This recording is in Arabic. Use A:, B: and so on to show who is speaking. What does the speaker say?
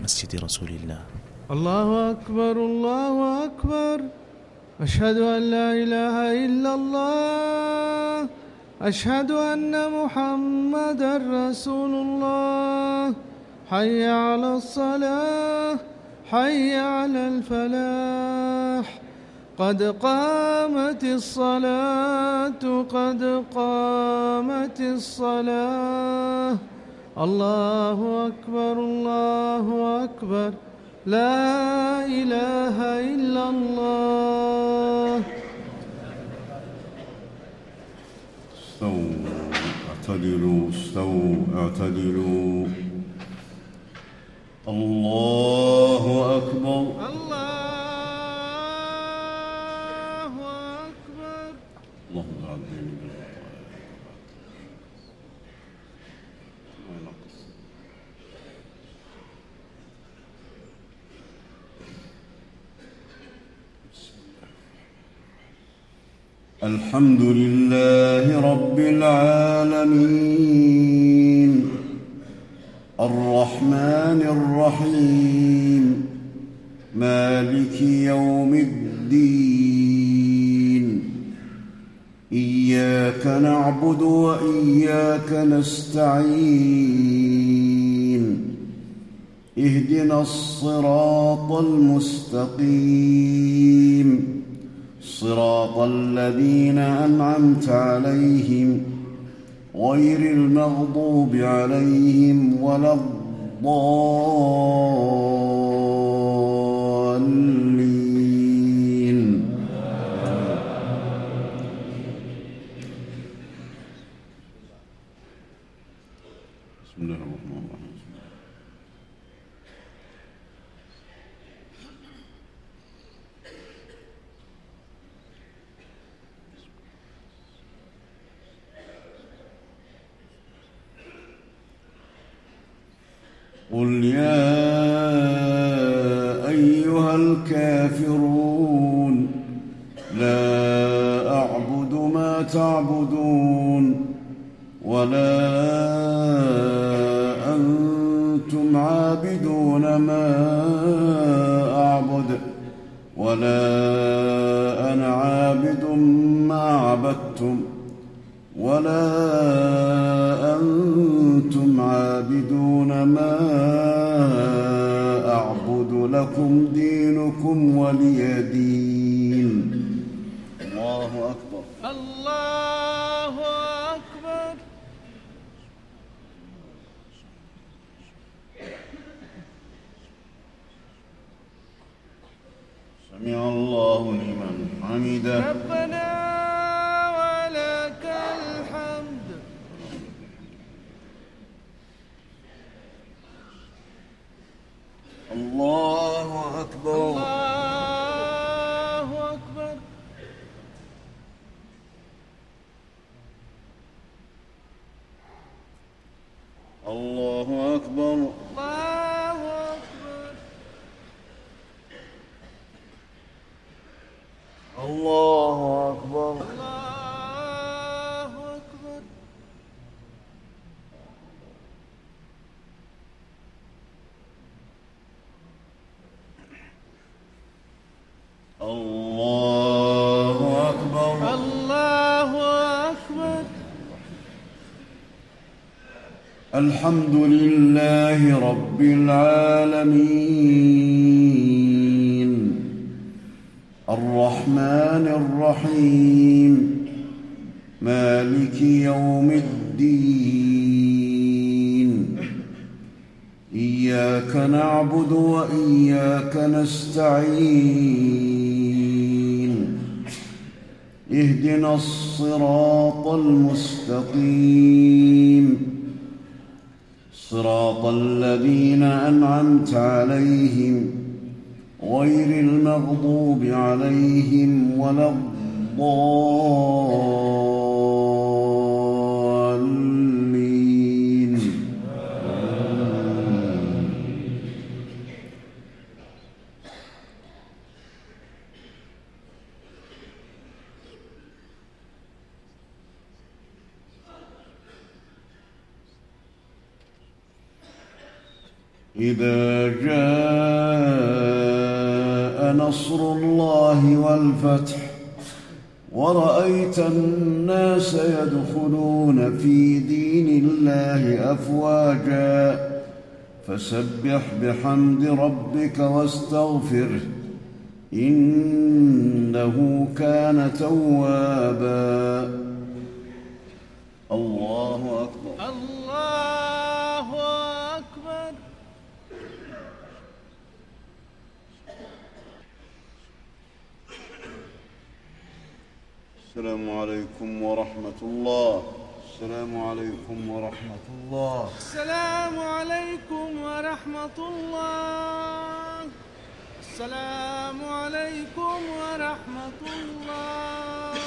A: مسجد رسول الله.
B: الله أكبر الله أكبر، أشهد أن لا إله إلا الله، أشهد أن محمدا رسول الله. حي على الصلاة، حي على الفلاح، قد قامت الصلاة، قد قامت الصلاة. الله أكبر الله أكبر، لا إله إلا الله.
C: استووا اعتدلوا، استووا اعتدلوا. الله أكبر
B: الله أكبر.
C: اللهم عظيم الحمد لله رب العالمين، الرحمن الرحيم، مالك يوم الدين. إياك نعبد وإياك نستعين، اهدنا الصراط المستقيم، صراط الذين أنعمت عليهم غير المغضوب عليهم ولا الضالين. بسم الله الرحمن الرحيم. قل يا أيها الكافرون لا أعبد ما تعبدون ولا أنتم عابدون ما أعبد ولا أنا عابد ما عبدتم ولا أنتم عابدون ما أعبد، لكم دينكم ولي دين. الله أكبر
B: الله أكبر.
C: سمع الله لمن حمده.
B: ربنا ولك الحمد.
C: الله أكبر
B: الله أكبر.
C: الله أكبر
B: الله أكبر.
C: الله أكبر
B: الله أكبر.
C: الله أكبر
B: الله أكبر.
C: الحمد لله رب العالمين، الرحمن الرحيم، مالك يوم الدين. إياك نعبد وإياك نستعين، اهدنا الصراط المستقيم، صراط الذين أنعمت عليهم غير المغضوب عليهم ولا الضالين. إذا جاء نصر الله والفتح ورأيت الناس يدخلون في دين الله أفواجا فسبح بحمد ربك واستغفره إنه كان توابا. الله أكبر.
B: الله أكبر.
C: السلام عليكم ورحمة الله. السلام عليكم ورحمة الله.
B: السلام عليكم ورحمة الله. السلام عليكم ورحمة الله.